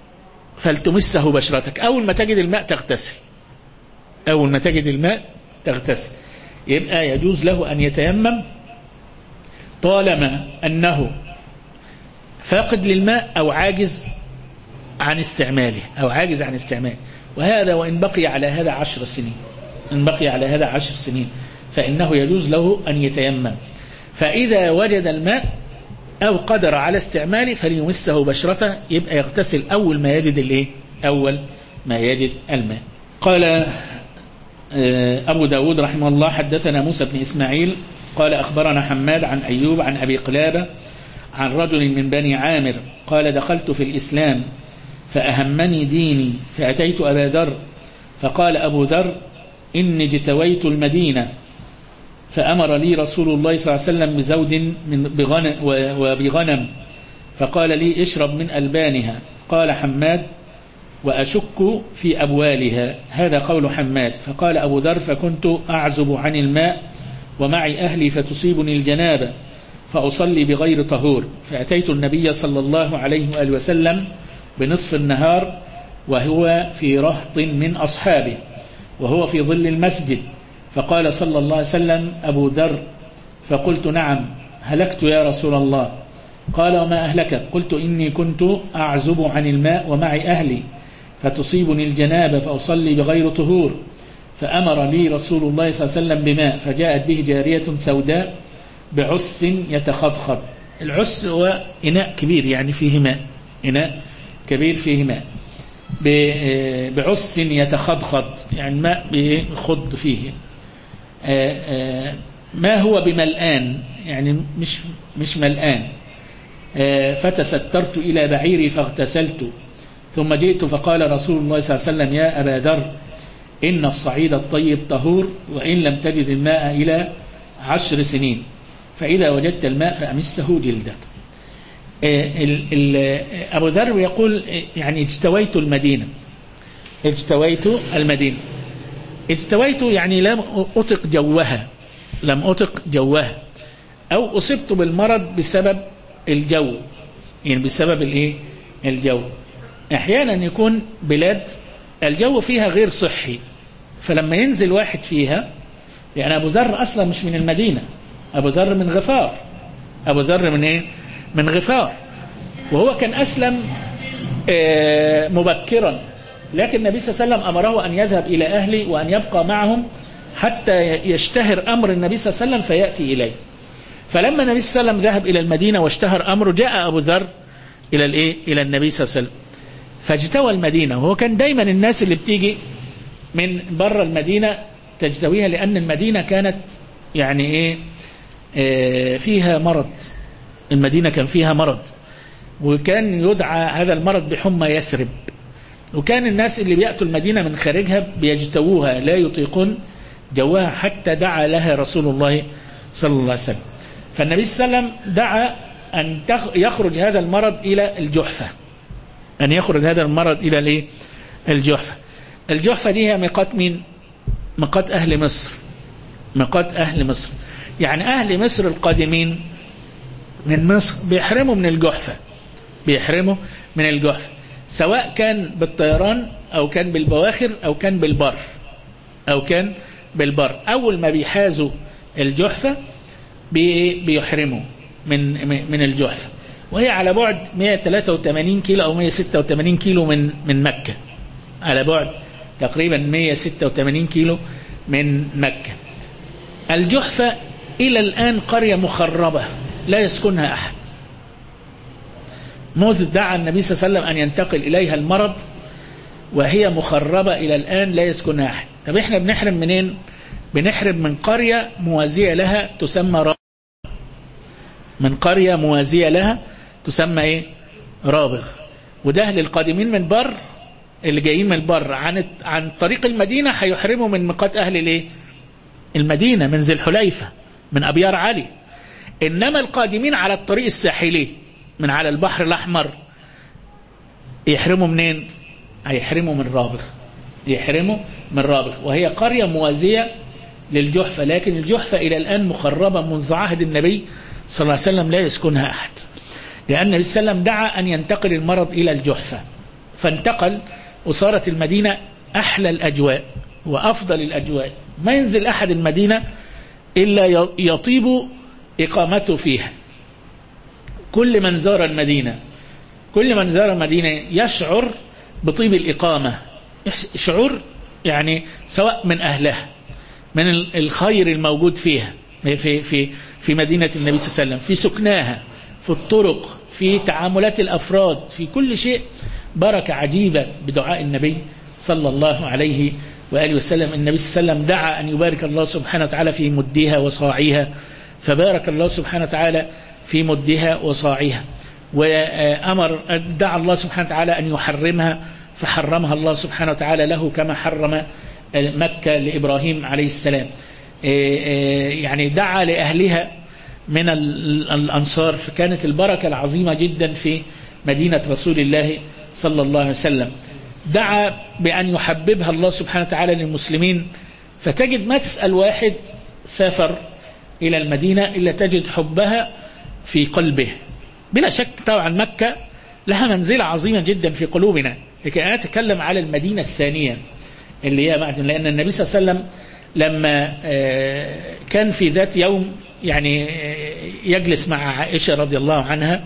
فلتمسه بشرتك، أول ما تجد الماء تغتسل، أول ما تجد الماء تغتسل. يبقى يجوز له أن يتيمم طالما أنه فاقد للماء أو عاجز عن استعماله، وهذا وإن بقي على هذا 10 سنين، إن بقي على هذا 10 سنين فإنه يجوز له أن يتيمم. فإذا وجد الماء أو قدر على استعماله فليمسه بشرته، يبقى يغتسل أول ما يجد أول ما يجد الماء. قال أبو داود رحمه الله حدثنا موسى بن إسماعيل قال أخبرنا حماد عن أيوب عن أبي قلابة عن رجل من بني عامر قال دخلت في الإسلام فأهمني ديني فأتيت أبا ذر فقال أبو ذر إني اجتويت المدينة فأمر لي رسول الله صلى الله عليه وسلم بزود وبغنم فقال لي اشرب من ألبانها. قال حماد وأشك في أبوالها، هذا قول حماد. فقال أبو ذر فكنت أعزب عن الماء ومعي أهلي فتصيبني الجنابة فأصلي بغير طهور، فأتيت النبي صلى الله عليه وآله وسلم بنصف النهار وهو في رهط من أصحابه وهو في ظل المسجد، فقال صلى الله عليه وسلم أبو ذر، فقلت نعم هلكت يا رسول الله. قال وما أهلك؟ قلت إني كنت أعزب عن الماء ومعي أهلي فتصيبني الجنابة فأصلي بغير طهور، فأمر لي رسول الله صلى الله عليه وسلم بماء فجاءت به جارية سوداء بعس يتخضخض. العس هو إناء كبير يعني فيه ماء، إناء كبير فيه ماء، بعس يتخضخض يعني ماء بيخض فيه. ما هو بملآن يعني مش ملآن. فتسترت إلى بعيري فاغتسلت ثم جئت فقال رسول الله صلى الله عليه وسلم يا أبا ذر إن الصعيد الطيب طهور وإن لم تجد الماء إلى 10 سنين، فإذا وجدت الماء فأمسه جلدك. أبو ذر يقول يعني اجتويت المدينة، اجتويت يعني لم أطق جوها أو أصبت بالمرض بسبب الجو، يعني بسبب الجو. أحيانا يكون بلاد الجو فيها غير صحي، فلما ينزل واحد فيها، يعني أبو ذر أصلا مش من المدينة، أبو ذر من غفار، أبو ذر من غفار، وهو كان أسلم مبكرا، لكن النبي صلى الله عليه وسلم أمره أن يذهب إلى أهله وأن يبقى معهم حتى يشتهر أمر النبي صلى الله عليه وسلم فيأتي إليه. فلما النبي صلى الله عليه وسلم ذهب إلى المدينة واشتهر أمره جاء أبو ذر إلى النبي صلى الله عليه وسلم فاجتوى المدينة. وهو كان دايما الناس اللي بتيجي من بره المدينة تجتويها، لأن المدينة كانت يعني فيها مرض، المدينة كان فيها مرض، وكان يدعى هذا المرض بحمى يثرب، وكان الناس اللي بيأتوا المدينة من خارجها بيجتووها لا يطيقون جواها، حتى دعا لها رسول الله صلى الله عليه وسلم. فالنبي صلى الله عليه وسلم دعا أن يخرج هذا المرض إلى الجحفة، أن يخرج هذا المرض إلى الجحفة. الجحفة دي هي ميقات مين؟ ميقات أهل مصر، ميقات أهل مصر. يعني أهل مصر القادمين من مصر بيحرموا من الجحفة، بيحرموا من الجحفة، سواء كان بالطيران أو كان بالبواخر أو كان بالبر أو كان بالبر. أول ما بيحازوا الجحفة بيحرموا من الجحفة، وهي على بعد 183 كيلو أو 186 كيلو من مكة، على بعد تقريبا 186 كيلو من مكة. الجحفة إلى الآن قرية مخربة لا يسكنها أحد، منذ دعا النبي صلى الله عليه وسلم أن ينتقل إليها المرض وهي مخربة إلى الآن لا يسكنها أحد. طب إحنا بنحرم منين؟ بنحرم من قرية موازية لها تسمى رابغ، من قرية موازية لها تسمى إيه؟ رابغ. وده للقادمين من بر، اللي جايين من البر عن طريق المدينة هيحرموا من ميقات أهل المدينة، من ذي الحليفة، من أبيار علي. إنما القادمين على الطريق الساحلي من على البحر الأحمر يحرموا منين؟ هيحرموا من رابغ، يحرموا من رابغ، وهي قرية موازية للجحفة، لكن الجحفة إلى الآن مخربة منذ عهد النبي صلى الله عليه وسلم لا يسكنها أحد، لأن النبي صلى الله عليه وسلم دعا أن ينتقل المرض إلى الجحفة، فانتقل وصارت المدينة أحلى الأجواء وأفضل الأجواء، ما ينزل أحد المدينة إلا يطيب إقامته فيها. كل من زار المدينة، كل من زار المدينة يشعر بطيب الإقامة، شعور يعني سواء من أهلها، من الخير الموجود فيها في مدينة النبي صلى الله عليه وسلم، في سكناها، في الطرق، في تعاملات الأفراد، في كل شيء بركة عجيبة بدعاء النبي صلى الله عليه وآله وسلم. النبي صلى الله عليه وسلم دعا أن يبارك الله سبحانه وتعالى في مدها وصاعها، فبارك الله سبحانه وتعالى في مدها وصاعها، وأمر دعا الله سبحانه وتعالى أن يحرمها فحرمها الله سبحانه وتعالى له كما حرم مكة لإبراهيم عليه السلام. يعني دعا لأهلها من الأنصار، فكانت البركة العظيمة جدا في مدينة رسول الله صلى الله عليه وسلم. دعا بأن يحببها الله سبحانه وتعالى للمسلمين، فتجد ما تسأل واحد سافر إلى المدينة إلا تجد حبها في قلبه. بلا شك طبعا مكة لها منزلة عظيمة جدا في قلوبنا، لكن أنا أتكلم على المدينة الثانية اللي هي بعد، لأن النبي صلى الله عليه وسلم لما كان في ذات يوم يعني يجلس مع عائشة رضي الله عنها،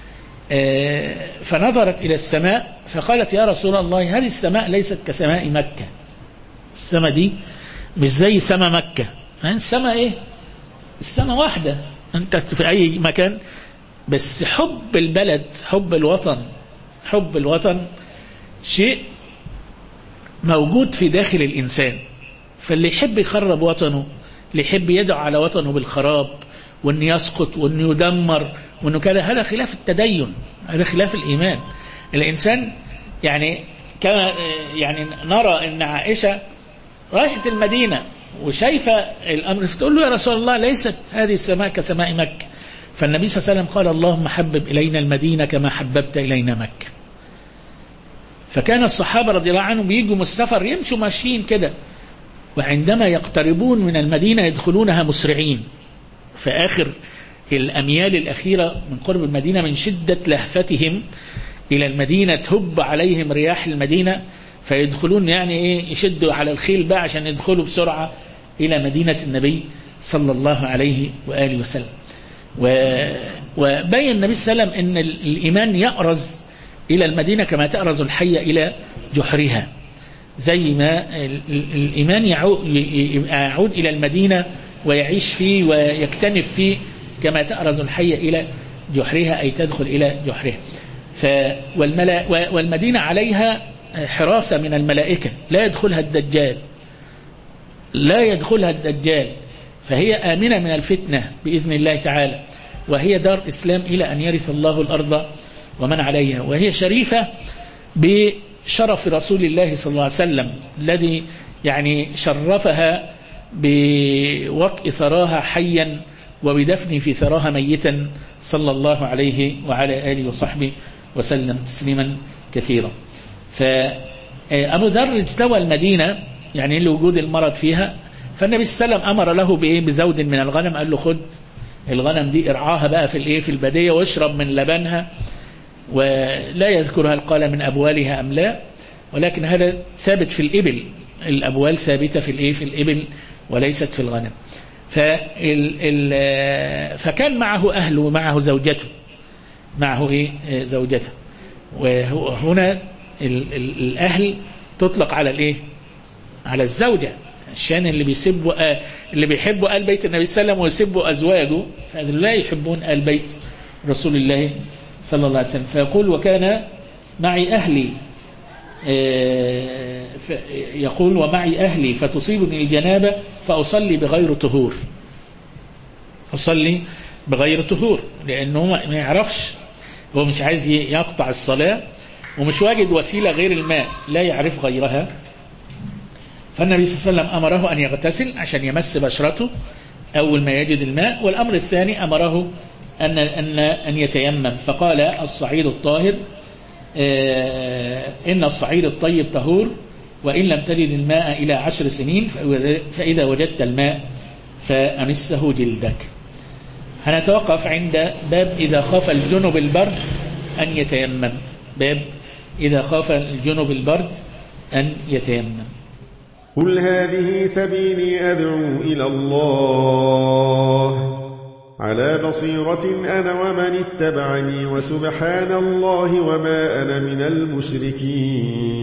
فنظرت إلى السماء فقالت يا رسول الله هذه السماء ليست كسماء مكة، السماء دي مش زي سماء مكة. السماء إيه؟ السماء واحدة، أنت في أي مكان، بس حب البلد، حب الوطن، حب الوطن شيء موجود في داخل الإنسان. فاللي يحب يخرب وطنه، اللي يحب يدعو على وطنه بالخراب وأن يسقط وأن يدمر وأنه كذا، هذا خلاف التدين، هذا خلاف الإيمان. الإنسان يعني كما يعني نرى أن عائشة رايحة المدينة وشايفة الأمر، فتقول له يا رسول الله ليست هذه السماء كسماء مكة. فالنبي صلى الله عليه وسلم قال اللهم حبب إلينا المدينة كما حببت إلينا مكة. فكان الصحابة رضي الله عنهم بيجوا من السفر يمشوا ماشيين كده، وعندما يقتربون من المدينة يدخلونها مسرعين، فآخر الأميال الأخيرة من قرب المدينة من شدة لهفتهم إلى المدينة تهب عليهم رياح المدينة، فيدخلون يعني إيه يشدوا على الخيل بقى عشان يدخلوا بسرعة إلى مدينة النبي صلى الله عليه وآله وسلم. وبين النبي صلى الله عليه وسلم أن الإيمان يأرز إلى المدينة كما تأرز الحية إلى جحرها، زي ما الإيمان يعود إلى المدينة ويعيش فيه ويكتنف فيه كما تأرز الحية إلى جحرها، أي تدخل إلى جحرها. والمدينة عليها حراسة من الملائكة، لا يدخلها الدجال، لا يدخلها الدجال، فهي آمنة من الفتنة بإذن الله تعالى، وهي دار إسلام إلى أن يرث الله الأرض ومن عليها، وهي شريفة بشرف رسول الله صلى الله عليه وسلم الذي يعني شرفها بوطء ثراها حيا وبدفن في ثراها ميتا صلى الله عليه وعلى آله وصحبه وسلم تسليما كثيرا. فأبو ذر اجتوى المدينة يعني لوجود المرض فيها، فالنبي صلى الله عليه وسلم أمر له بزود من الغنم، قال له خد الغنم دي ارعاها بقى في البدية واشرب من لبنها، ولا يذكر هل قال من أبوالها أم لا، ولكن هذا ثابت في الإبل، الأبوال ثابتة في الإبل وليست في الغنم. فكان معه أهله ومعه زوجته، زوجته. وهنا الأهل تطلق على على الزوجة، عشان اللي بيحبوا آل بيت النبي صلى الله عليه وسلم ويسبوا أزواجه فهذا لا يحبون آل بيت رسول الله صلى الله عليه وسلم. فيقول وكان معي أهلي، يقول ومعي أهلي فتصيبني الجنابة فأصلي بغير طهور، أصلي بغير طهور، لأنه ما يعرفش، هو مش عايز يقطع الصلاة ومش واجد وسيلة غير الماء، لا يعرف غيرها. فالنبي صلى الله عليه وسلم أمره أن يغتسل عشان يمس بشرته أول ما يجد الماء، والأمر الثاني أمره أن يتيمم، فقال الصعيد الطاهر إن الصعيد الطيب طهور، وإن لم تجد الماء إلى 10 سنين فإذا وجدت الماء فأمسه جلدك. هنتوقف عند باب إذا خاف الجنب البرد أن يتيمم، باب إذا خاف الجنب البرد أن يتيمم. قل هذه سبيلي أدعو إلى الله على بصيرة أنا ومن اتبعني، وسبحان الله وما أنا من المشركين.